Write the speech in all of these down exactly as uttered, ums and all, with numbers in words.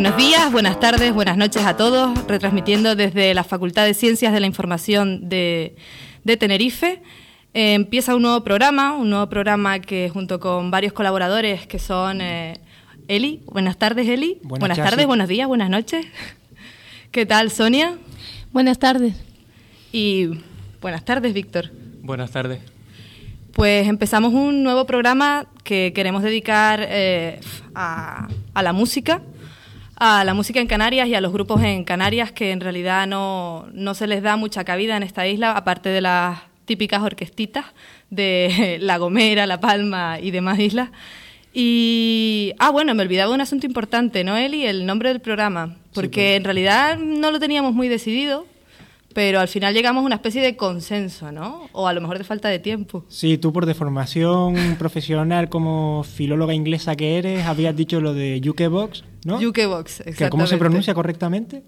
Buenos días, buenas tardes, buenas noches a todos, retransmitiendo desde la Facultad de Ciencias de la Información de, de Tenerife. Eh, empieza un nuevo programa, un nuevo programa que junto con varios colaboradores que son eh, Eli. Buenas tardes, Eli. Buenas, buenas tardes, buenos días, buenas noches. ¿Qué tal, Sonia? Buenas tardes. Y buenas tardes, Víctor. Buenas tardes. Pues empezamos un nuevo programa que queremos dedicar eh, a, a la música, a la música en Canarias y a los grupos en Canarias que en realidad no, no se les da mucha cabida en esta isla, aparte de las típicas orquestitas de La Gomera, La Palma y demás islas. Y, ah, bueno, me olvidaba un asunto importante, ¿no, Eli? El nombre del programa, porque sí, pues. En realidad no lo teníamos muy decidido, pero al final llegamos a una especie de consenso, ¿no? O a lo mejor de falta de tiempo. Sí, tú por deformación profesional como filóloga inglesa que eres, habías dicho lo de Jukebox, ¿no? Jukebox, exactamente. ¿Cómo se pronuncia correctamente?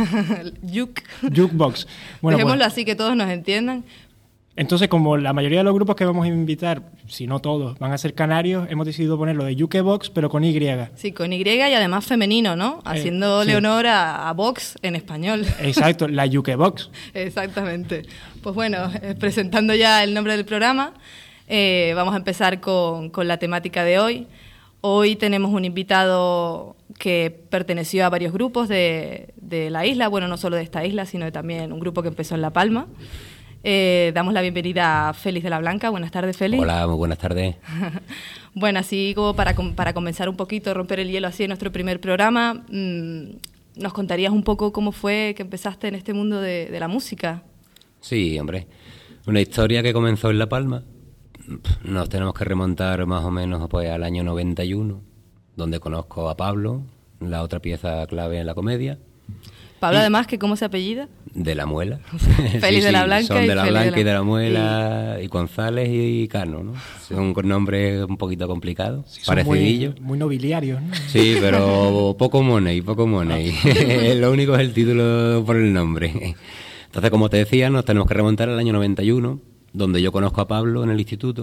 Juk. Jukebox. Bueno, dejémoslo pues, así, que todos nos entiendan. Entonces, como la mayoría de los grupos que vamos a invitar, si no todos, van a ser canarios, hemos decidido ponerlo de Jukebox, pero con Y. Sí, con Y y además femenino, ¿no? Haciéndole eh, sí. honor a, a Vox en español. Exacto, la Jukebox. Exactamente. Pues bueno, eh, presentando ya el nombre del programa, eh, vamos a empezar con, con la temática de hoy. Hoy tenemos un invitado que perteneció a varios grupos de, de la isla, bueno, no solo de esta isla, sino también un grupo que empezó en La Palma. Eh, damos la bienvenida a Félix de la Blanca. Buenas tardes, Félix. Hola, muy buenas tardes. Bueno, así como para, para comenzar un poquito, romper el hielo así en nuestro primer programa, mmm, ¿nos contarías un poco cómo fue que empezaste en este mundo de, de la música? Sí, hombre, una historia que comenzó en La Palma. Nos tenemos que remontar más o menos pues, al año noventa y uno, donde conozco a Pablo, la otra pieza clave en la comedia. Pablo, y además, que ¿cómo se apellida? De la Muela. Félix sí, de la sí, Blanca. Son y de la Félix Blanca de y de la Muela, y... y González y Cano, ¿no? Son nombres un poquito complicados, sí, parecidillos. Muy, muy nobiliarios, ¿no? Sí, pero poco money, poco money. Lo único es el título por el nombre. Entonces, como te decía, nos tenemos que remontar al año noventa y uno, donde yo conozco a Pablo en el instituto.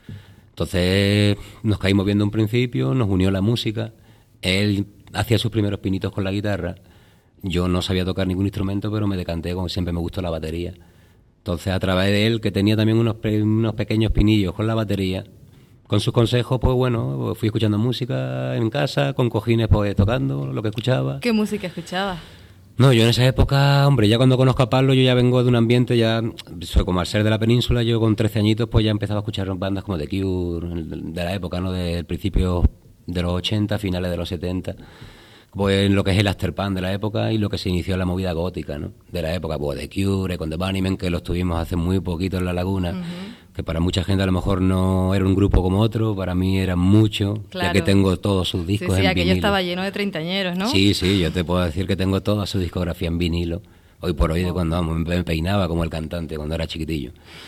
Entonces, nos caímos viendo un principio, nos unió la música. Él hacía sus primeros pinitos con la guitarra. Yo no sabía tocar ningún instrumento, pero me decanté, como siempre me gustó la batería. Entonces, a través de él, que tenía también unos, pe- unos pequeños pinillos con la batería, con sus consejos, pues bueno, fui escuchando música en casa, con cojines, pues tocando lo que escuchaba. ¿Qué música escuchabas? No, yo en esa época, hombre, ya cuando conozco a Pablo, yo ya vengo de un ambiente, ya, soy como al ser de la península, yo con trece añitos, pues ya empezaba a escuchar bandas como The Cure, de la época, ¿no? Del principio de los ochenta, finales de los setenta. Pues lo que es el afterpunk de la época y lo que se inició la movida gótica, ¿no? De la época, pues The Cure, con The Bunnymen, que los tuvimos hace muy poquito en La Laguna, uh-huh. que para mucha gente a lo mejor no era un grupo como otro, para mí era mucho, claro. Ya que tengo todos sus discos sí, sí, en aquello vinilo. Estaba lleno de treintañeros, ¿no? Sí, sí, yo te puedo decir que tengo toda su discografía en vinilo. Hoy por hoy, oh. de cuando vamos, me peinaba como el cantante cuando era chiquitillo.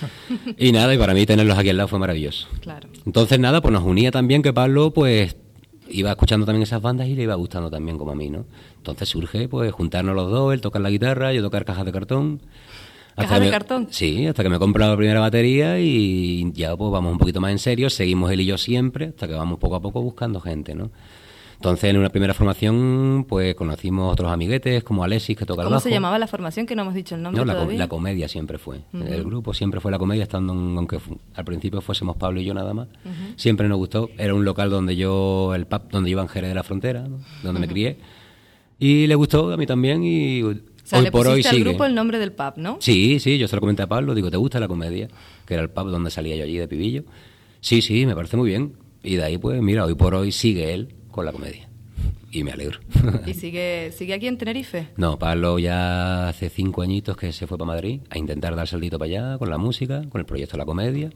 Y nada, y para mí tenerlos aquí al lado fue maravilloso. Claro. Entonces nada, pues nos unía también que Pablo, pues iba escuchando también esas bandas y le iba gustando también como a mí, ¿no? Entonces surge, pues, juntarnos los dos, él tocar la guitarra, yo tocar cajas de cartón. ¿Cajas de me, cartón? Sí, hasta que me he comprado la primera batería y ya, pues, vamos un poquito más en serio, seguimos él y yo siempre, hasta que vamos poco a poco buscando gente, ¿no? Entonces, en una primera formación, pues, conocimos otros amiguetes, como Alexis, que toca el bajo. ¿Cómo se llamaba la formación? Que no hemos dicho el nombre no, la, todavía. la comedia siempre fue. Uh-huh. El grupo siempre fue la comedia, estando en, aunque fu- al principio fuésemos Pablo y yo nada más. Uh-huh. Siempre nos gustó. Era un local donde yo, el pub donde yo iba en Jerez de la Frontera, ¿no? Donde uh-huh. me crié. Y le gustó a mí también y o sea, hoy le por hoy pusiste al sigue. grupo el nombre del pub, ¿no? Sí, sí, yo se lo comenté a Pablo, digo, ¿te gusta la comedia? Que era el pub donde salía yo allí de pibillo. Sí, sí, me parece muy bien. Y de ahí, pues, mira, hoy por hoy sigue él con la comedia. Y me alegro. ¿Y sigue sigue aquí en Tenerife? No, Pablo ya hace cinco añitos que se fue para Madrid a intentar dar saldito para allá con la música, con el proyecto de la comedia.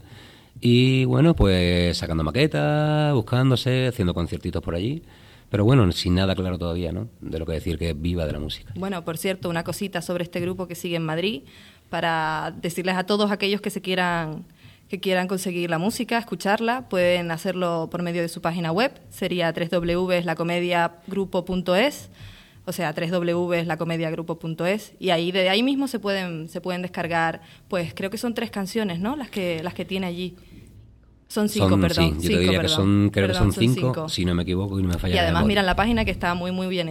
Y bueno, pues sacando maquetas, buscándose, haciendo conciertitos por allí. Pero bueno, sin nada claro todavía, ¿no? De lo que decir que viva de la música. Bueno, por cierto, una cosita sobre este grupo que sigue en Madrid, para decirles a todos aquellos que se quieran... que quieran conseguir la música, escucharla, pueden hacerlo por medio de su página web, sería doble u doble u doble u punto la comedia grupo punto es, o sea, doble u doble u doble u punto la comedia grupo punto es, y ahí de ahí mismo se pueden se pueden descargar, pues creo que son tres canciones, ¿no? Las que las que tiene allí. Son cinco, son, perdón. Sí, yo cinco, te diría perdón. que son, creo perdón, que son cinco, cinco, si no me equivoco y no me falla. Y además la miran la página que está muy muy bien hecha.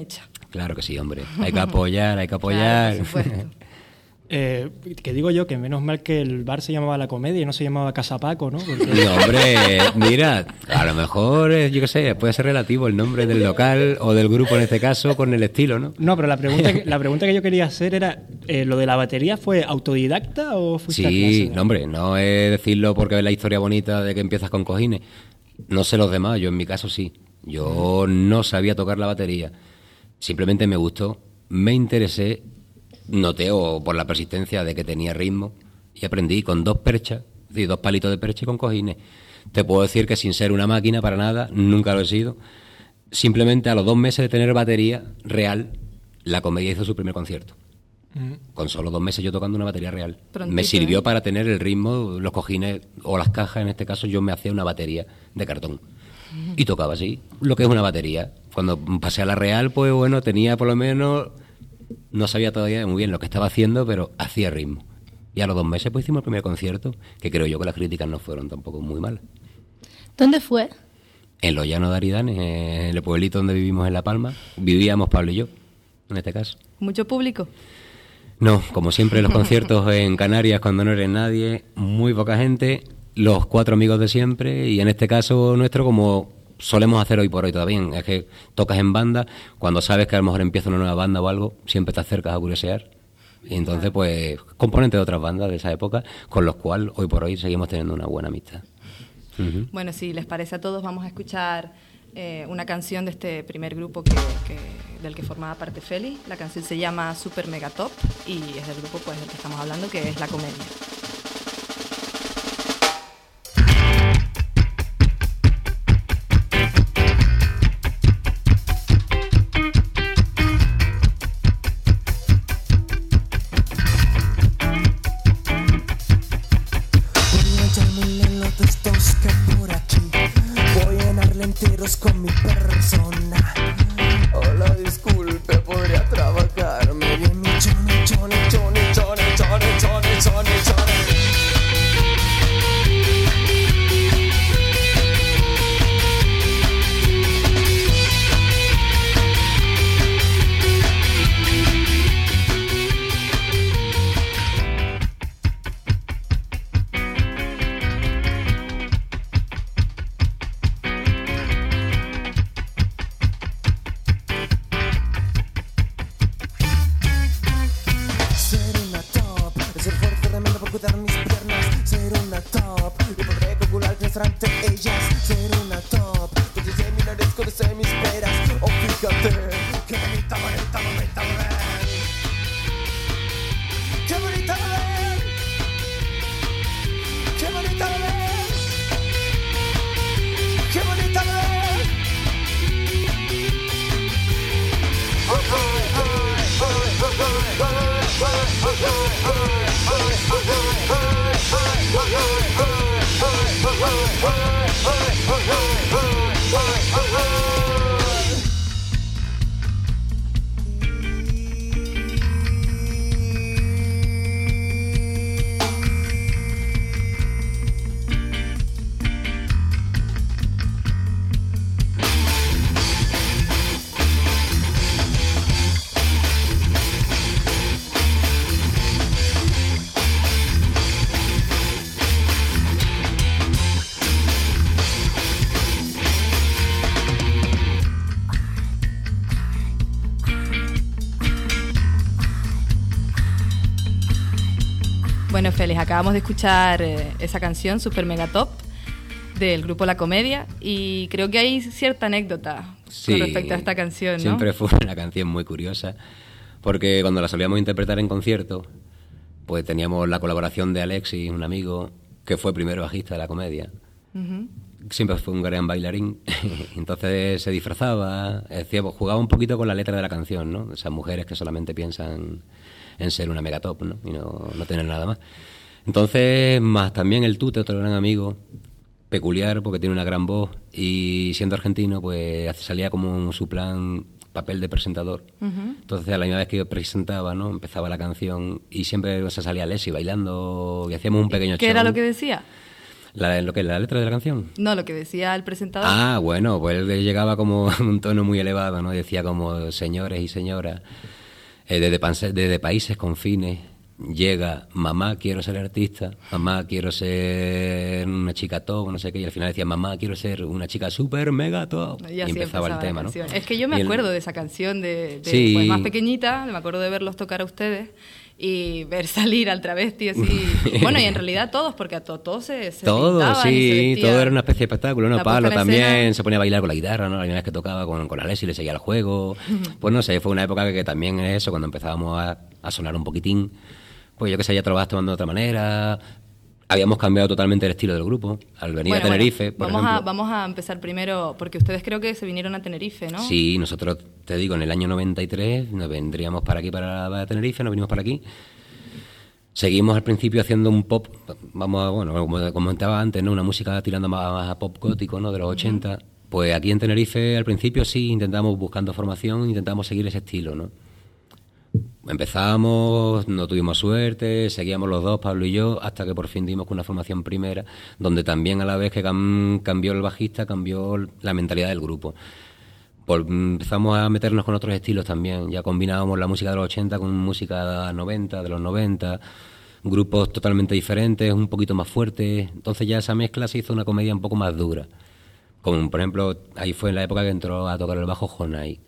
Claro que sí, hombre. Hay que apoyar, hay que apoyar. Claro, por supuesto. Eh, que digo yo que menos mal que el bar se llamaba La Comedia y no se llamaba Casa Paco, ¿no? Porque... No, hombre, mira, a lo mejor, eh, yo qué sé, puede ser relativo el nombre del local o del grupo en este caso con el estilo, ¿no? No, pero la pregunta que, la pregunta que yo quería hacer era, eh, ¿lo de la batería fue autodidacta o fuiste a Sí, clase? no, hombre, no es decirlo porque es la historia bonita de que empiezas con cojines. No sé los demás, yo en mi caso sí. Yo no sabía tocar la batería. Simplemente me gustó, me interesé, noté o por la persistencia de que tenía ritmo y aprendí con dos perchas, es decir, dos palitos de percha y con cojines. Te puedo decir que sin ser una máquina para nada, nunca lo he sido. Simplemente a los dos meses de tener batería real, La Comedia hizo su primer concierto. Mm. Con solo dos meses yo tocando una batería real. Prontito, me sirvió ¿eh? para tener el ritmo, los cojines o las cajas, en este caso yo me hacía una batería de cartón. Mm. Y tocaba así, lo que es una batería. Cuando pasé a la real, pues bueno, tenía por lo menos... No sabía todavía muy bien lo que estaba haciendo, pero hacía ritmo. Y a los dos meses pues hicimos el primer concierto, que creo yo que las críticas no fueron tampoco muy malas. ¿Dónde fue? En los Llanos de Aridanes, en el pueblito donde vivimos en La Palma. Vivíamos Pablo y yo, en este caso. ¿Mucho público? No, como siempre los conciertos en Canarias cuando no eres nadie, muy poca gente, los cuatro amigos de siempre, y en este caso nuestro como... solemos hacer hoy por hoy todavía, es que tocas en banda, cuando sabes que a lo mejor empieza una nueva banda o algo, siempre te acercas a curiosear. Y entonces, pues, componentes de otras bandas de esa época, con los cuales hoy por hoy seguimos teniendo una buena amistad. Uh-huh. Bueno, si les parece a todos, vamos a escuchar eh, una canción de este primer grupo que, que, del que formaba parte Feli. La canción se llama Super Mega Top y es del grupo pues, del que estamos hablando, que es La Comedia. Con mi persona. Hola, disculpe, podría trabajar. Me vi mi chone, chone, chone, chone, chone, chone, chone, chone. Bueno, Félix, acabamos de escuchar eh, esa canción, Super Mega Top, del grupo La Comedia, y creo que hay cierta anécdota sí, con respecto a esta canción, ¿no? Siempre fue una canción muy curiosa, porque cuando la solíamos interpretar en conciertos, pues teníamos la colaboración de Alexis, un amigo, que fue primero bajista de La Comedia. Uh-huh. Siempre fue un gran bailarín, entonces se disfrazaba, decía, pues, jugaba un poquito con la letra de la canción, ¿no? Esas mujeres que solamente piensan en ser una megatop, ¿no? Y no, no tener nada más. Entonces, más también el Tute, otro gran amigo, peculiar porque tiene una gran voz, y siendo argentino, pues salía como su plan papel de presentador. Uh-huh. Entonces, a la misma vez que yo presentaba, ¿no? Empezaba la canción y siempre se salía Leslie bailando y hacíamos un pequeño ¿Qué show. era lo que decía? ¿La, ¿Lo que es la letra de la canción? No, lo que decía el presentador. Ah, bueno, pues él llegaba como en un tono muy elevado, ¿no? Decía como señores y señoras, eh, desde, panse- desde países con fines, llega mamá, quiero ser artista, mamá, quiero ser una chica top, no sé qué, y al final decía mamá, quiero ser una chica super mega top. Y Y, así empezaba el la tema, ¿no? canción. Es que yo me Y el- acuerdo de esa canción de, de Sí. pues, más pequeñita, me acuerdo de verlos tocar a ustedes y ver salir al travesti así. Bueno, y en realidad todos, porque a to- todos se, se Todo, pintaban y se sí, vestían. todo era una especie de espectáculo, ¿no? La puesta Pablo en también escena. se ponía a bailar con la guitarra, ¿no? La primera vez que tocaba con, con Alessi le seguía el juego. Pues no sé, fue una época que, que también es eso, cuando empezábamos a, a sonar un poquitín, pues yo que sé, ya trabajabas tomando de otra manera. Habíamos cambiado totalmente el estilo del grupo. Al venir Bueno, a Tenerife, bueno, por vamos ejemplo. A, vamos a empezar primero, porque ustedes creo que se vinieron a Tenerife, ¿no? Sí, nosotros, te digo, en el año noventa y tres nos vendríamos para aquí, para, para Tenerife, nos vinimos para aquí. Seguimos al principio haciendo un pop, vamos a, bueno, como comentaba antes, ¿no? Una música tirando más, más a pop gótico, ¿no? De los ochenta. Pues aquí en Tenerife, al principio sí, intentamos, buscando formación, intentamos seguir ese estilo, ¿no? Empezamos, no tuvimos suerte, seguíamos los dos, Pablo y yo, hasta que por fin dimos con una formación primera, donde también a la vez que cam- cambió el bajista, cambió la mentalidad del grupo. Por- empezamos a meternos con otros estilos también, ya combinábamos la música de los ochenta con música noventa, de los noventa, grupos totalmente diferentes, un poquito más fuertes, entonces ya esa mezcla se hizo una comedia un poco más dura. Como por ejemplo, ahí fue en la época que entró a tocar el bajo Jonai.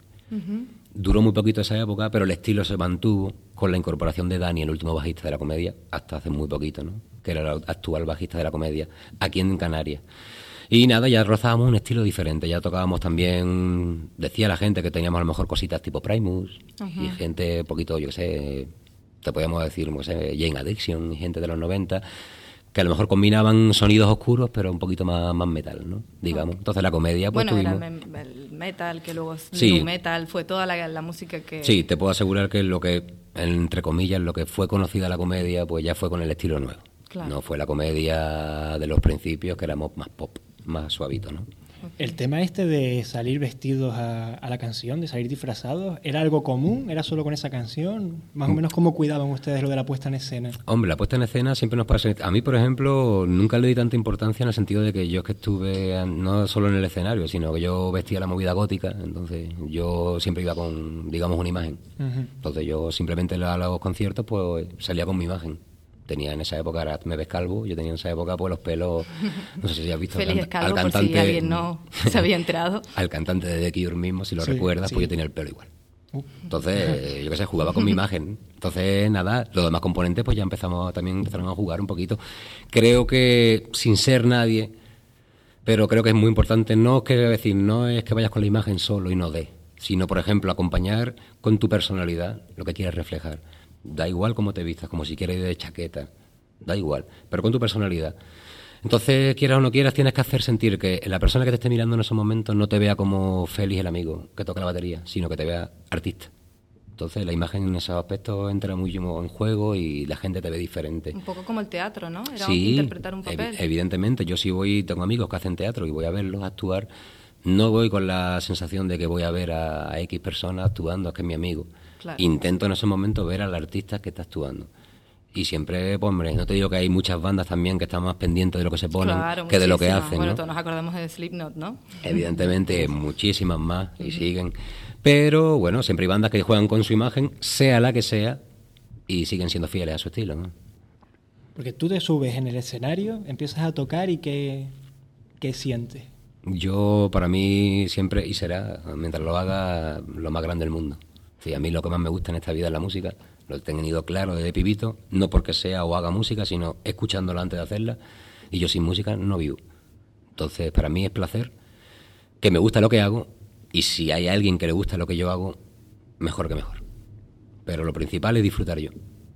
Duró muy poquito esa época, pero el estilo se mantuvo con la incorporación de Dani, el último bajista de la comedia, hasta hace muy poquito, ¿no? Que era el actual bajista de la comedia, aquí en Canarias. Y nada, ya rozábamos un estilo diferente, ya tocábamos también, decía la gente que teníamos a lo mejor cositas tipo Primus, y gente un poquito, yo qué sé, te podíamos decir, no sé, Jane Addiction, y gente de los noventa, que a lo mejor combinaban sonidos oscuros, pero un poquito más, más metal, ¿no? Digamos. Entonces la comedia, pues Bueno, era tuvimos... el, me- el metal, que luego es Sí. nu metal, fue toda la, la música que... Sí, te puedo asegurar que lo que, entre comillas, lo que fue conocida la comedia, pues ya fue con el estilo nuevo. Claro. No fue la comedia de los principios, que éramos más pop, más suavito, ¿no? El tema este de salir vestidos a, a la canción, de salir disfrazados, ¿era algo común? ¿Era solo con esa canción? Más o menos, ¿cómo cuidaban ustedes lo de la puesta en escena? Hombre, la puesta en escena siempre nos pasa... A mí, por ejemplo, nunca le di tanta importancia en el sentido de que yo es que estuve no solo en el escenario, sino que yo vestía la movida gótica, entonces yo siempre iba con, digamos, una imagen. Ujú. Entonces yo simplemente a los conciertos pues salía con mi imagen. Tenía en esa época, ahora me ves calvo, yo tenía en esa época pues los pelos, no sé si has visto Félix al, es calvo, al por si cantante, alguien no se había enterado. al cantante de The Cure mismo, si lo Sí, recuerdas, sí. pues yo tenía el pelo igual. Uh. Entonces, yo qué sé, jugaba con mi imagen. Entonces, nada, los demás componentes pues ya empezamos también empezaron a jugar un poquito. Creo que sin ser nadie, pero creo que es muy importante, no es que decir, no es que vayas con la imagen solo y no de, sino por ejemplo acompañar con tu personalidad lo que quieres reflejar. Da igual cómo te vistas, como si quieres ir de chaqueta, da igual, pero con tu personalidad. Entonces, quieras o no quieras, tienes que hacer sentir que la persona que te esté mirando en esos momentos no te vea como Félix el amigo que toca la batería, sino que te vea artista. Entonces, la imagen en esos aspectos entra muy en juego y la gente te ve diferente. Un poco como el teatro, ¿no? Era Sí, interpretar un papel. evi- evidentemente. Yo sí voy, tengo amigos que hacen teatro y voy a verlos actuar. No voy con la sensación de que voy a ver a, a X personas actuando, es que es mi amigo. Claro. Intento en ese momento ver al artista que está actuando. Y siempre, pues hombre, no te digo que hay muchas bandas también que están más pendientes de lo que se ponen Claro, que de lo que muchísimas. hacen, Bueno, ¿no? todos nos acordamos de Slipknot, ¿no? Evidentemente, muchísimas más y siguen. Pero bueno, siempre hay bandas que juegan con su imagen, sea la que sea, y siguen siendo fieles a su estilo, ¿no? Porque tú te subes en el escenario, empiezas a tocar y ¿qué, qué sientes? Yo, para mí, siempre, y será, mientras lo haga, lo más grande del mundo. Sí, a mí lo que más me gusta en esta vida es la música, lo he tenido claro desde pibito, no porque sea o haga música, sino escuchándola antes de hacerla, y yo sin música no vivo. Entonces, para mí es placer, que me gusta lo que hago, y si hay alguien que le gusta lo que yo hago, mejor que mejor. Pero lo principal es disfrutar yo.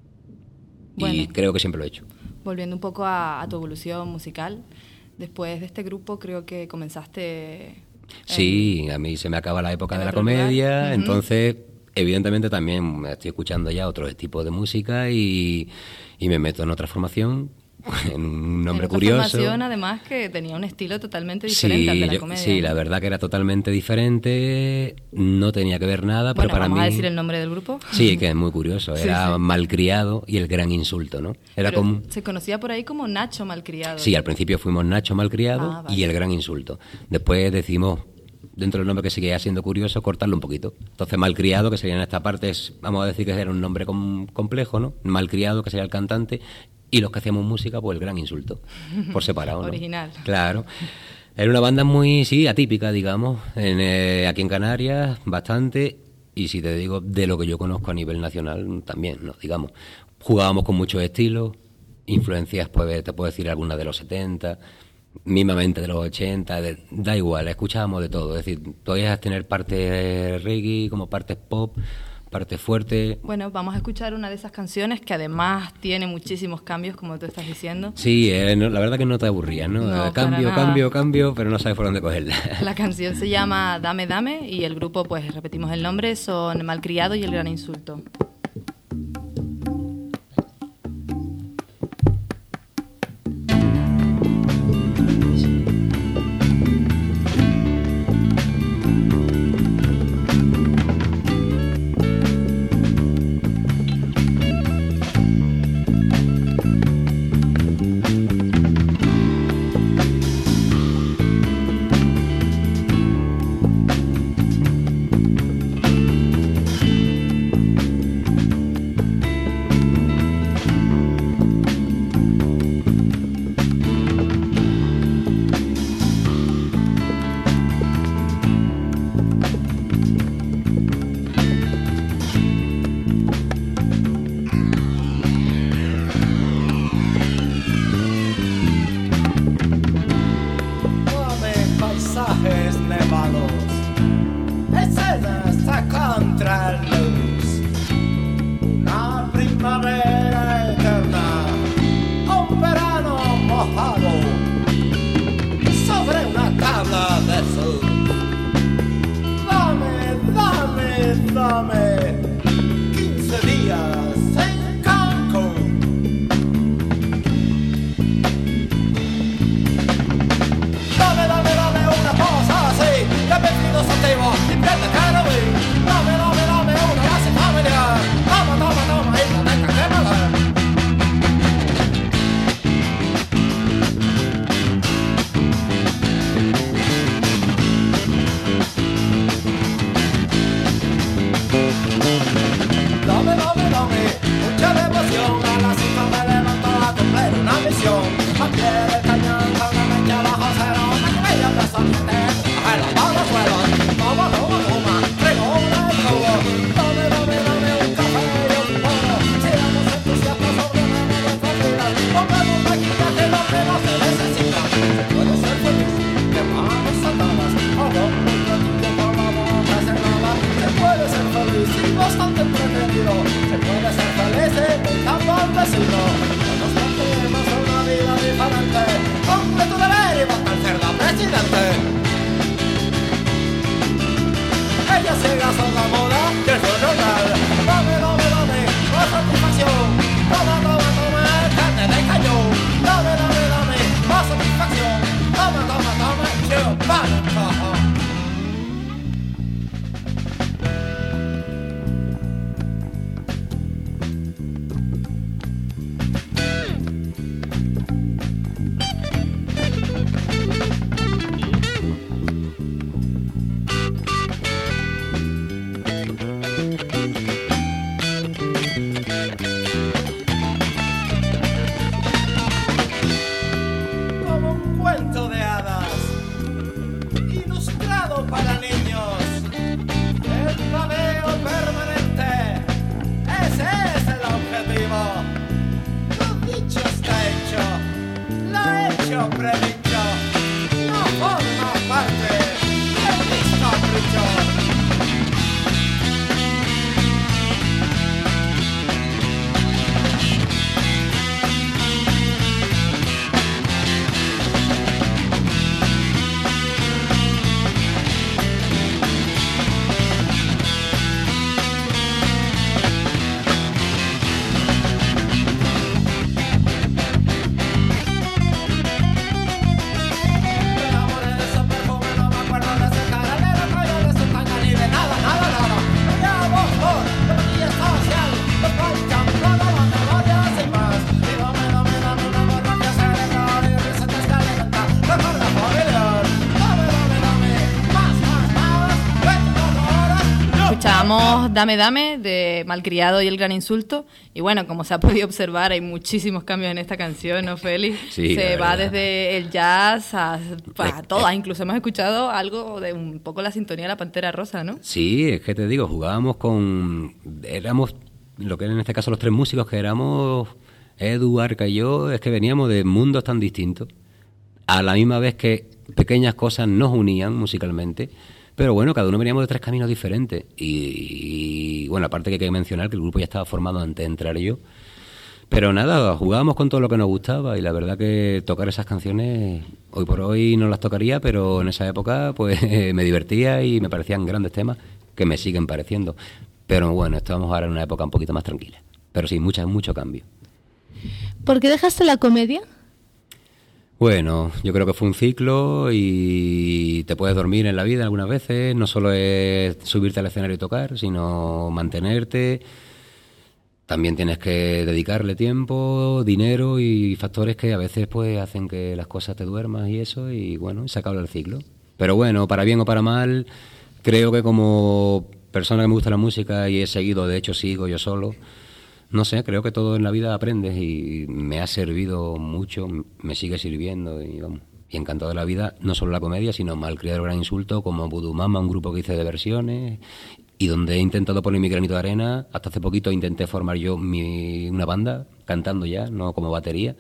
Y Bueno. creo que siempre lo he hecho. Volviendo un poco a, a tu evolución musical, después de este grupo creo que comenzaste... Sí, a mí se me acaba la época en de la otro lugar. comedia, Ujú. entonces evidentemente también estoy escuchando ya otro tipo de música y, y me meto en otra formación un nombre en esta curioso. formación, además, que tenía un estilo totalmente diferente Sí, al de la yo- comedia. sí, la verdad que era totalmente diferente, no tenía que ver nada, Bueno, pero para vamos mí... a decir el nombre del grupo. Sí, que es muy curioso, Sí, era sí. Malcriado y el Gran Insulto, ¿no? Era Pero como... se conocía por ahí como Nacho Malcriado. Sí, al principio fuimos Nacho Malcriado Ah, vale. y el Gran Insulto. Después decidimos, dentro del nombre que seguía siendo curioso, cortarlo un poquito. Entonces, Malcriado, que sería en esta parte, es, vamos a decir que era un nombre com- complejo, ¿no? Malcriado, que sería el cantante, y los que hacíamos música, pues el Gran Insulto, por separado, ¿no? Original. Claro. Era una banda muy, sí, atípica, digamos, en, eh, aquí en Canarias, bastante, y si te digo, de lo que yo conozco a nivel nacional, también, ¿no? Digamos, jugábamos con muchos estilos, influencias, pues te puedo decir algunas de los setenta, mismamente de los ochenta, de- da igual, escuchábamos de todo. Es decir, podías tener parte reggae, como partes pop, parte fuerte. Bueno, vamos a escuchar una de esas canciones que además tiene muchísimos cambios, como tú estás diciendo. Sí, eh, no, la verdad que no te aburrías, ¿no? No, Eh, cambio, para nada. cambio, cambio, pero no sabes por dónde cogerla. La canción se llama Dame, Dame y el grupo, pues repetimos el nombre, son Malcriado y el Gran Insulto. Dame, Sacamos Dame Dame de Malcriado y El Gran Insulto. Y bueno, como se ha podido observar, hay muchísimos cambios en esta canción, ¿no, Félix? Sí, se va verdad. desde el jazz a, a todas. Incluso hemos escuchado algo de un poco la sintonía de la Pantera Rosa, ¿no? Sí, es que te digo, jugábamos con... Éramos, lo que en este caso los tres músicos que éramos, Edu, Arca y yo, es que veníamos de mundos tan distintos. A la misma vez que pequeñas cosas nos unían musicalmente. Pero bueno, cada uno veníamos de tres caminos diferentes. Y, y bueno, aparte que hay que mencionar que el grupo ya estaba formado antes de entrar yo. Pero nada, jugábamos con todo lo que nos gustaba y la verdad que tocar esas canciones hoy por hoy no las tocaría, pero en esa época pues me divertía y me parecían grandes temas que me siguen pareciendo. Pero bueno, estamos ahora en una época un poquito más tranquila. Pero sí, mucho, mucho cambio. ¿Por qué dejaste la comedia? Bueno, yo creo que fue un ciclo y te puedes dormir en la vida algunas veces. No solo es subirte al escenario y tocar, sino mantenerte. También tienes que dedicarle tiempo, dinero y factores que a veces pues hacen que las cosas te duermas y eso. Y bueno, se acaba el ciclo. Pero bueno, para bien o para mal, creo que como persona que me gusta la música y he seguido, de hecho sigo yo solo, no sé, creo que todo en la vida aprendes y me ha servido mucho, me sigue sirviendo y vamos, y encantado de la vida, no solo la comedia, sino Malcriado, El Gran Insulto, como Voodoo Mama, un grupo que hice de versiones y donde he intentado poner mi granito de arena. Hasta hace poquito intenté formar yo mi, una banda, cantando ya, no como batería.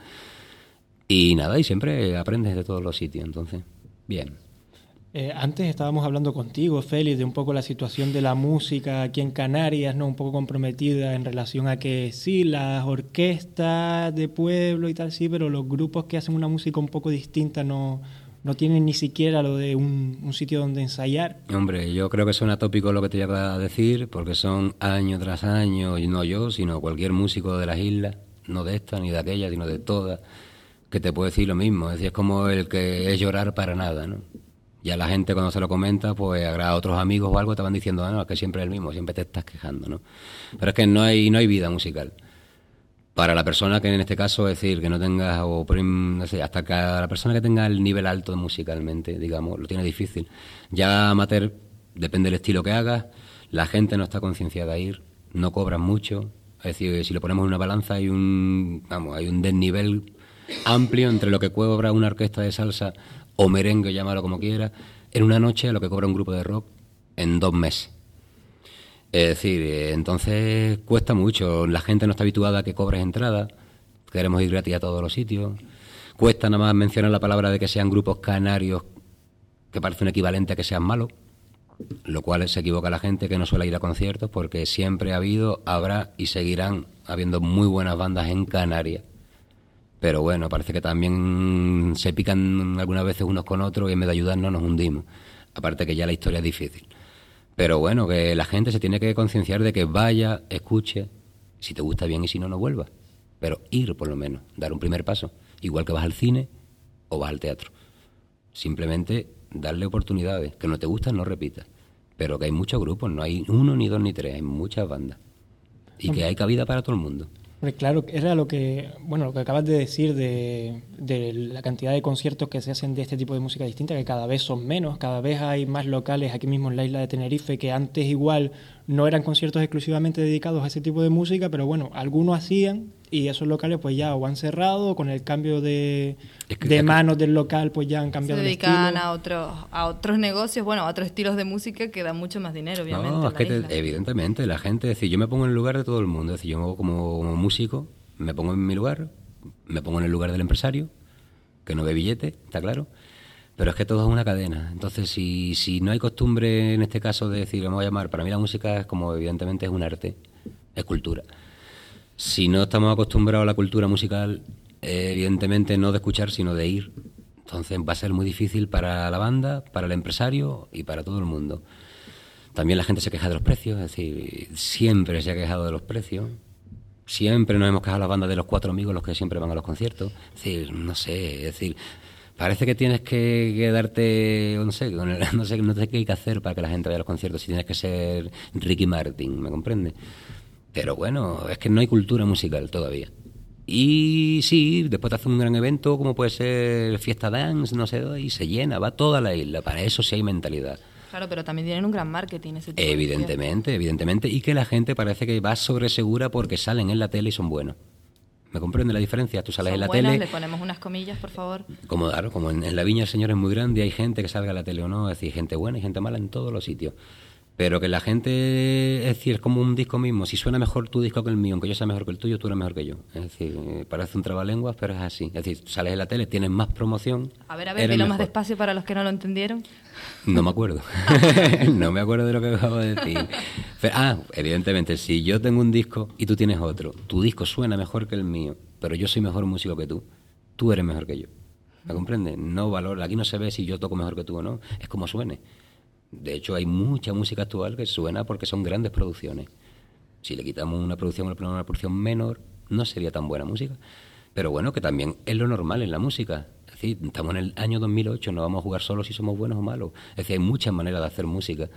Y nada, y siempre aprendes de todos los sitios, entonces, bien. Eh, antes estábamos hablando contigo, Félix, de un poco la situación de la música aquí en Canarias, ¿no? Un poco comprometida en relación a que sí, las orquestas de pueblo y tal, sí, pero los grupos que hacen una música un poco distinta no, no tienen ni siquiera lo de un, un sitio donde ensayar. Hombre, yo creo que suena tópico lo que te voy a decir, porque son año tras año, y no yo, sino cualquier músico de las islas, no de esta ni de aquella, sino de todas, que te puede decir lo mismo. Es decir, es como el que es llorar para nada, ¿no? Ya la gente cuando se lo comenta, pues a otros amigos o algo te van diciendo, ah, no, es que siempre es el mismo, siempre te estás quejando, ¿no? Pero es que no hay no hay vida musical. Para la persona que en este caso, es decir, que no tenga, o no sé, hasta que la persona que tenga el nivel alto musicalmente, digamos, lo tiene difícil. Ya amateur, depende del estilo que hagas, la gente no está concienciada a ir, no cobran mucho, es decir, si lo ponemos en una balanza hay un, vamos, hay un desnivel amplio entre lo que cobra una orquesta de salsa o merengue, llámalo como quiera, en una noche a lo que cobra un grupo de rock en dos meses. Es decir, entonces cuesta mucho, la gente no está habituada a que cobres entrada, queremos ir gratis a todos los sitios, cuesta nada más mencionar la palabra de que sean grupos canarios, que parece un equivalente a que sean malos, lo cual se equivoca la gente que no suele ir a conciertos, porque siempre ha habido, habrá y seguirán habiendo muy buenas bandas en Canarias. Pero bueno, parece que también se pican algunas veces unos con otros y en vez de ayudarnos nos hundimos. Aparte que ya la historia es difícil. Pero bueno, que la gente se tiene que concienciar de que vaya, escuche, si te gusta bien y si no, no vuelva. Pero ir por lo menos, dar un primer paso. Igual que vas al cine o vas al teatro. Simplemente darle oportunidades. Que no te gustan, no repitas. Pero que hay muchos grupos, no hay uno, ni dos, ni tres, hay muchas bandas. Y que hay cabida para todo el mundo. Claro, era lo que, bueno, lo que acabas de decir de, de la cantidad de conciertos que se hacen de este tipo de música distinta, que cada vez son menos, cada vez hay más locales aquí mismo en la isla de Tenerife que antes igual no eran conciertos exclusivamente dedicados a ese tipo de música, pero bueno, algunos hacían y esos locales pues ya o han cerrado o con el cambio de, es que de manos del local pues ya han cambiado el estilo. Se dedican a otros, a otros negocios, bueno, a otros estilos de música que dan mucho más dinero, obviamente. No, es que te, evidentemente la gente, es decir, yo me pongo en el lugar de todo el mundo, es decir, yo como, como músico me pongo en mi lugar, me pongo en el lugar del empresario, que no ve billete, está claro, pero es que todo es una cadena. Entonces, si, si no hay costumbre en este caso de decir, vamos a llamar, para mí la música es como evidentemente es un arte, es cultura. Si no estamos acostumbrados a la cultura musical, eh, evidentemente no de escuchar, sino de ir. Entonces va a ser muy difícil para la banda, para el empresario y para todo el mundo. También la gente se queja de los precios, es decir, siempre se ha quejado de los precios. Siempre nos hemos quejado las bandas de los cuatro amigos, los que siempre van a los conciertos. Es decir, no sé, es decir, parece que tienes que, que darte, no sé, no sé, no sé qué hay que hacer para que la gente vaya a los conciertos, si tienes que ser Ricky Martin, ¿me comprende? Pero bueno, es que no hay cultura musical todavía. Y sí, después te hacen un gran evento, como puede ser Fiesta Dance, no sé, y se llena, va toda la isla. Para eso sí hay mentalidad. Claro, pero también tienen un gran marketing ese tipo de Evidentemente, evidentemente. Y que la gente parece que va sobresegura porque salen en la tele y son buenos. ¿Me comprende la diferencia? Tú sales Son en la buenos, tele... le ponemos unas comillas, por favor. Como, claro, como en, en la viña el señor es muy grande, hay gente que salga a la tele o no, es decir, gente buena y gente mala en todos los sitios. Pero que la gente, es decir, es como un disco mismo. Si suena mejor tu disco que el mío, aunque yo sea mejor que el tuyo, tú eres mejor que yo. Es decir, parece un trabalenguas, pero es así. Es decir, sales en la tele, tienes más promoción. A ver, a ver, eres dilo más mejor. despacio para los que no lo entendieron. No me acuerdo. No me acuerdo de lo que acabo de decir. Pero, ah, evidentemente, si yo tengo un disco y tú tienes otro, tu disco suena mejor que el mío, pero yo soy mejor músico que tú, tú eres mejor que yo. ¿Me comprendes? No valora. Aquí no se ve si yo toco mejor que tú o no, es como suene. De hecho, hay mucha música actual que suena porque son grandes producciones. Si le quitamos una producción o le ponemos una producción menor, no sería tan buena música. Pero bueno, que también es lo normal en la música. Es decir, estamos en el año dos mil ocho, no vamos a jugar solo si somos buenos o malos. Es decir, hay muchas maneras de hacer música.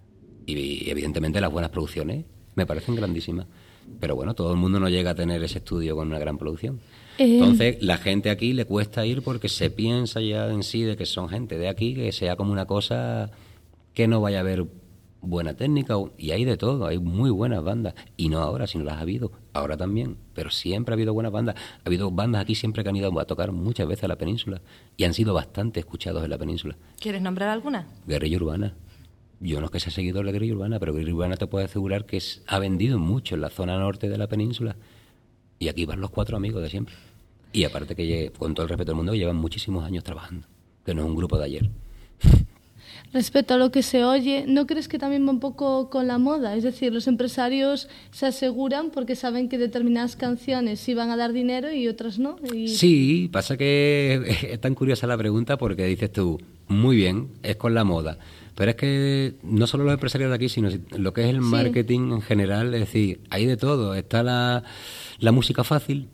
Y evidentemente las buenas producciones me parecen grandísimas. Pero bueno, todo el mundo no llega a tener ese estudio con una gran producción. Eh... Entonces, la gente aquí le cuesta ir porque se piensa ya en sí de que son gente de aquí, que sea como una cosa... que no vaya a haber buena técnica, y hay de todo, hay muy buenas bandas, y no ahora, sino las ha habido, ahora también, pero siempre ha habido buenas bandas, ha habido bandas aquí siempre que han ido a tocar muchas veces a la península, y han sido bastante escuchados en la península. ¿Quieres nombrar alguna? Guerrilla Urbana, yo no es que sea seguidor de Guerrilla Urbana, pero Guerrilla Urbana te puedo asegurar que es, ha vendido mucho en la zona norte de la península, y aquí van los cuatro amigos de siempre, y aparte que, con todo el respeto del mundo, llevan muchísimos años trabajando, que no es un grupo de ayer. Respecto a lo que se oye, ¿no crees que también va un poco con la moda? Es decir, los empresarios se aseguran porque saben que determinadas canciones sí van a dar dinero y otras no. Y... Sí, pasa que es tan curiosa la pregunta porque dices tú, muy bien, es con la moda. Pero es que no solo los empresarios de aquí, sino lo que es el marketing sí. en general, es decir, hay de todo. Está la, la música fácil.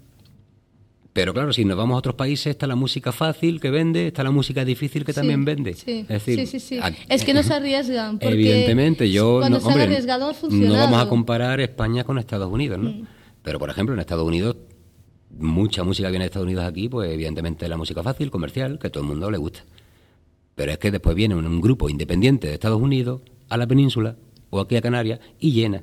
Pero claro, si nos vamos a otros países, está la música fácil que vende, está la música difícil que sí, también vende. Sí, es decir, sí, sí, sí. A, es que no se arriesgan. Porque evidentemente, yo cuando no, se hombre, han arriesgado, ha funcionado. No vamos a comparar España con Estados Unidos, ¿no? Mm. Pero, por ejemplo, en Estados Unidos, mucha música que viene de Estados Unidos aquí, pues evidentemente la música fácil, comercial, que a todo el mundo le gusta. Pero es que después viene un, un grupo independiente de Estados Unidos a la península o aquí a Canarias y llena.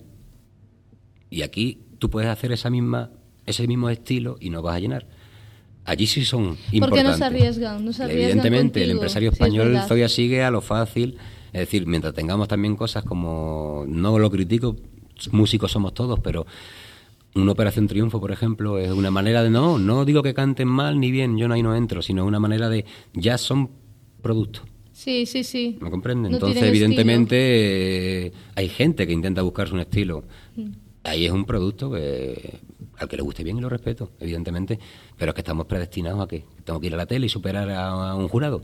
Y aquí tú puedes hacer esa misma, ese mismo estilo y no vas a llenar. Allí sí son importantes. ¿Por qué no se arriesgan? No se arriesgan Evidentemente, contigo. El empresario español sí, todavía sigue a lo fácil. Es decir, mientras tengamos también cosas como, no lo critico, músicos somos todos, pero una Operación Triunfo, por ejemplo, es una manera de, no, no digo que canten mal ni bien, yo no ahí no entro, sino una manera de, ya son productos. Sí, sí, sí. ¿Me comprenden? No Entonces, evidentemente, eh, hay gente que intenta buscarse un estilo. Mm. Ahí es un producto que al que le guste bien y lo respeto, evidentemente, pero es que estamos predestinados a que tengo que ir a la tele y superar a, a un jurado.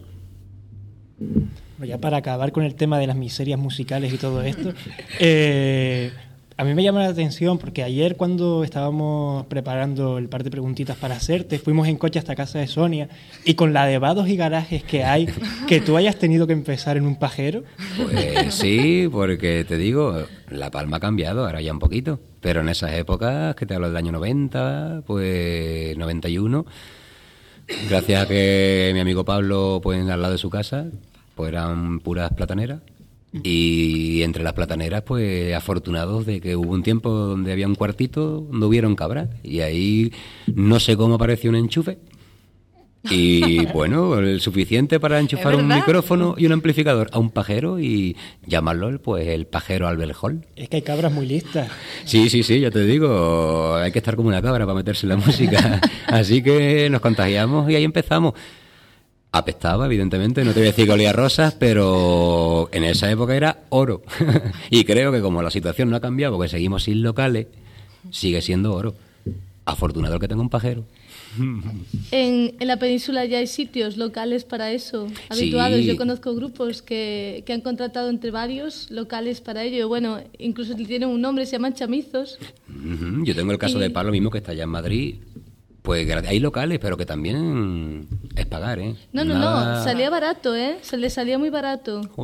Ya para acabar con el tema de las miserias musicales y todo esto, eh, a mí me llama la atención porque ayer cuando estábamos preparando el par de preguntitas para hacerte, fuimos en coche hasta casa de Sonia y con la de vados y garajes que hay, que tú hayas tenido que empezar en un pajero. Pues sí, porque te digo, La Palma ha cambiado, ahora ya un poquito, pero en esas épocas, que te hablo del año noventa, pues noventa y uno, gracias a que mi amigo Pablo, pues al lado de su casa, pues eran puras plataneras. Y entre las plataneras, pues afortunados de que hubo un tiempo donde había un cuartito donde hubieron cabras y ahí no sé cómo apareció un enchufe y bueno, el suficiente para enchufar un micrófono y un amplificador a un pajero y llamarlo pues el pajero Albert Hall. Es que hay cabras muy listas. Sí, sí, sí, ya te digo, hay que estar como una cabra para meterse en la música. Así que nos contagiamos y ahí empezamos. Apestaba, evidentemente, no te voy a decir que olía a rosas, pero en esa época era oro. Y creo que como la situación no ha cambiado, porque seguimos sin locales, sigue siendo oro. Afortunado el que tenga un pajero. En, en la península ya hay sitios locales para eso, habituados. Sí. Yo conozco grupos que, que han contratado entre varios locales para ello. Bueno, incluso tienen un nombre, se llaman chamizos. Uh-huh. Yo tengo el caso y... de Pablo mismo, que está allá en Madrid. Pues hay locales, pero que también es pagar, ¿eh? No, no, Nada... no, salía barato, ¿eh? Se le salía muy barato. Jolín.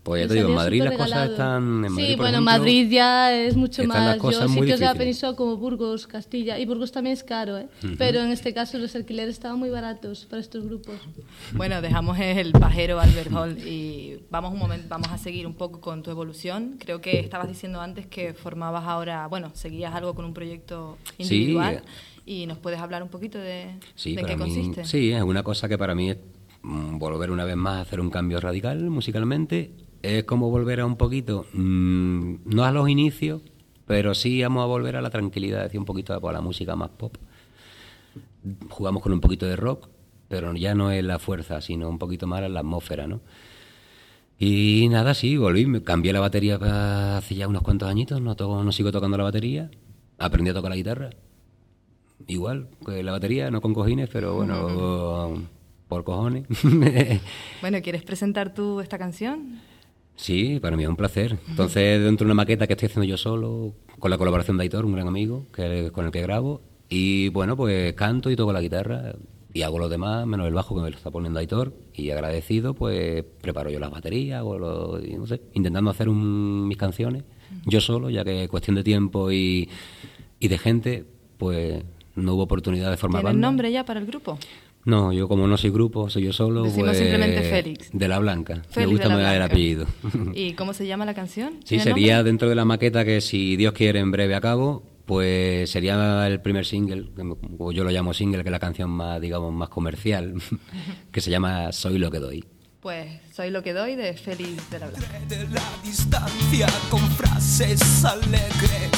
Pues ya te digo, en Madrid las cosas están... En Madrid, sí, por bueno, ejemplo, Madrid ya es mucho están más... las cosas Yo, muy sitios de la difíciles. península como Burgos, Castilla... Y Burgos también es caro, ¿eh? Ujú. Pero en este caso los alquileres estaban muy baratos para estos grupos. Bueno, dejamos el pajero Albert Hall y vamos un momento, vamos a seguir un poco con tu evolución. Creo que estabas diciendo antes que formabas ahora... Bueno, seguías algo con un proyecto individual. Sí. ¿Y nos puedes hablar un poquito de, sí, de en qué mí, consiste? Sí, es una cosa que para mí es mm, volver una vez más a hacer un cambio radical musicalmente. Es como volver a un poquito, mmm, no a los inicios, pero sí vamos a volver a la tranquilidad, decir, un poquito a la música más pop. Jugamos con un poquito de rock, pero ya no es la fuerza, sino un poquito más la atmósfera, ¿no? Y nada, sí, volví, me cambié la batería hace ya unos cuantos añitos, no, toco, no sigo tocando la batería, aprendí a tocar la guitarra, igual, que la batería, no con cojines, pero bueno, uh-huh. por cojones. Bueno, ¿quieres presentar tú esta canción? Sí, para mí es un placer. Entonces, dentro de una maqueta que estoy haciendo yo solo, con la colaboración de Aitor, un gran amigo, que con el que grabo, y bueno, pues canto y toco la guitarra, y hago lo demás, menos el bajo que me lo está poniendo Aitor, y agradecido, pues preparo yo las baterías, hago lo, y no sé, intentando hacer un, mis canciones, yo solo, ya que cuestión de tiempo y, y de gente, pues no hubo oportunidad de formar banda. ¿Tienes nombre ya para el grupo? No, yo como no soy grupo, soy yo solo. Decimos pues, simplemente Félix. De la Blanca. Félix me gusta más el apellido. ¿Y cómo se llama la canción? Sí, sería nombre? Dentro de la maqueta que, si Dios quiere, en breve acabo, pues sería el primer single, o yo lo llamo single, que es la canción más, digamos, más comercial, que se llama Soy lo que doy. Pues Soy lo que doy, de Félix de la Blanca. De la distancia con frases alegres,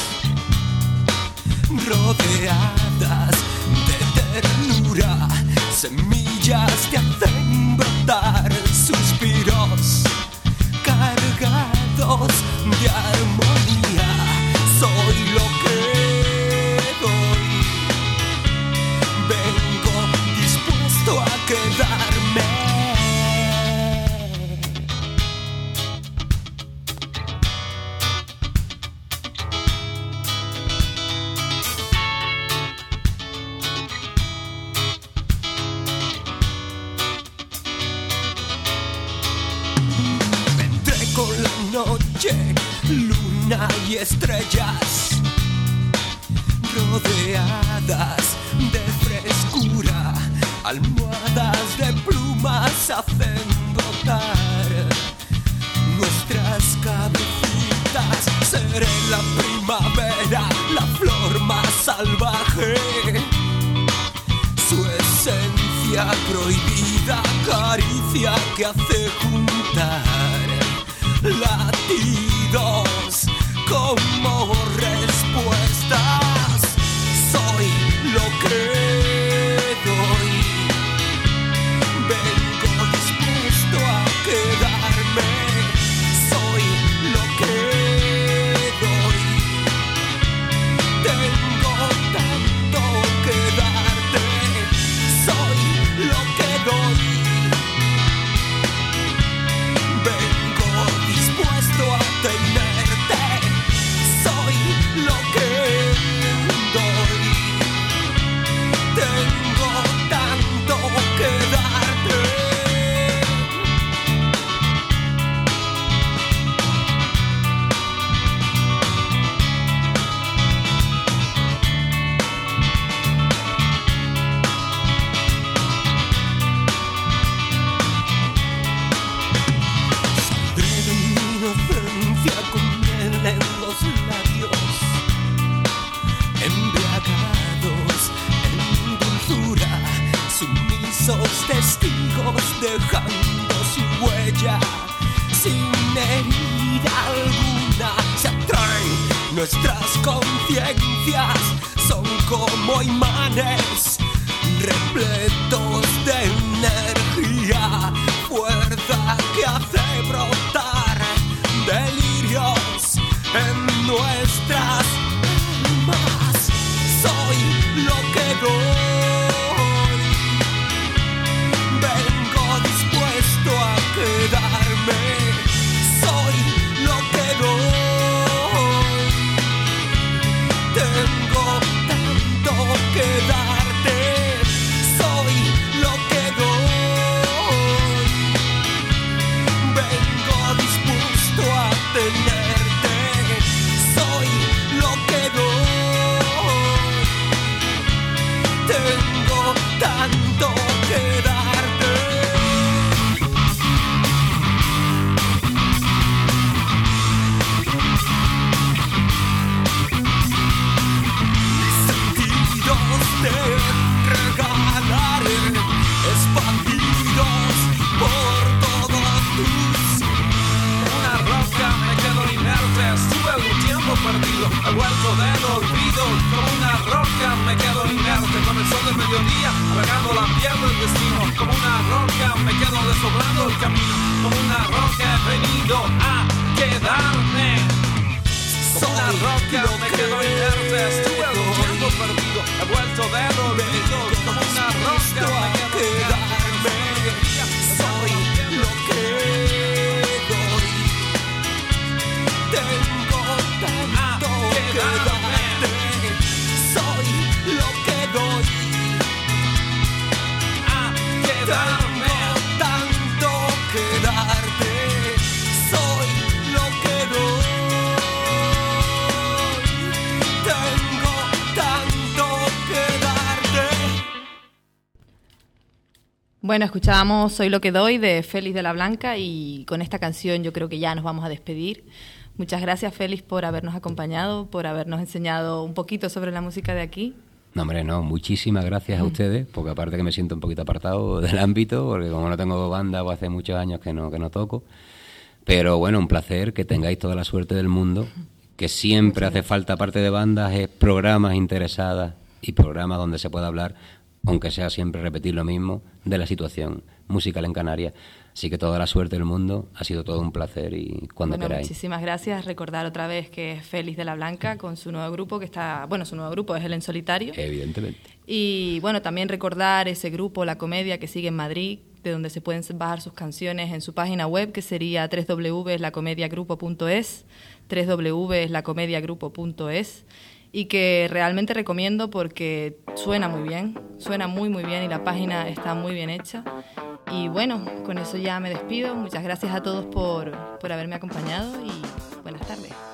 rodeadas de ternura, semillas que hacen brotar suspiros cargados de armonía. Soy lo que doy, vengo dispuesto a quedarme. Noche, luna y estrellas rodeadas de frescura, almohadas de plumas hacen brotar nuestras cabecitas. Seré la primavera, la flor más salvaje, su esencia prohibida, caricia que hace juntar latidos como respuestas. Soy lo que doy, vengo dispuesto a quedarme. Soy lo que doy, tengo tanto que darte. Soy lo que doy, vengo dispuesto a tenerte. Soy lo que doy, tengo tanto que darte. Saldré de mi inocencia con miel en los labios, embriagados en dulzura, sumisos testigos dejando su huella. Sin herida alguna se atraen nuestras conciencias, son como imanes repletos de energía, fuerza que hace brotar delirios en nuestras almas. Soy lo que doy, vengo dispuesto a quedarme. Soy lo que doy, tengo tanto que darte. Soy lo que doy, olvido, como una roca me quedo inerte con el sol del mediodía, regando la piel del destino, como una roca me quedo desobrando el camino, como una roca he venido a quedarme. Como una roca me quedo inerte, estuve luchando perdido, he vuelto del olvido, como una roca me quedo quedarme. Soy lo que doy, tengo tanto que darte. Soy lo que doy, tengo tanto que darte. Soy lo que doy, tengo tanto que darte. Bueno, escuchábamos Soy lo que doy de Félix de la Blanca y con esta canción yo creo que ya nos vamos a despedir. Muchas gracias, Félix, por habernos acompañado, por habernos enseñado un poquito sobre la música de aquí. No, hombre, no, muchísimas gracias a ustedes, porque aparte que me siento un poquito apartado del ámbito, porque como no tengo banda, pues hace muchos años que no, que no toco. Pero bueno, un placer, que tengáis toda la suerte del mundo, que siempre hace falta, aparte de bandas, es programas interesadas y programas donde se pueda hablar, aunque sea siempre repetir lo mismo, de la situación musical en Canarias. Así que toda la suerte del mundo, ha sido todo un placer y cuando bueno, queráis. Muchísimas gracias. Recordar otra vez que es Félix de la Blanca con su nuevo grupo que está, bueno, su nuevo grupo es el En Solitario. Evidentemente. Y bueno, también recordar ese grupo, La Comedia, que sigue en Madrid, de donde se pueden bajar sus canciones en su página web, que sería doble u doble u doble u punto la comedia grupo punto es, doble u doble u doble u punto la comedia grupo punto es, y que realmente recomiendo porque suena muy bien, suena muy muy bien y la página está muy bien hecha. Y bueno, con eso ya me despido. Muchas gracias a todos por, por haberme acompañado y buenas tardes.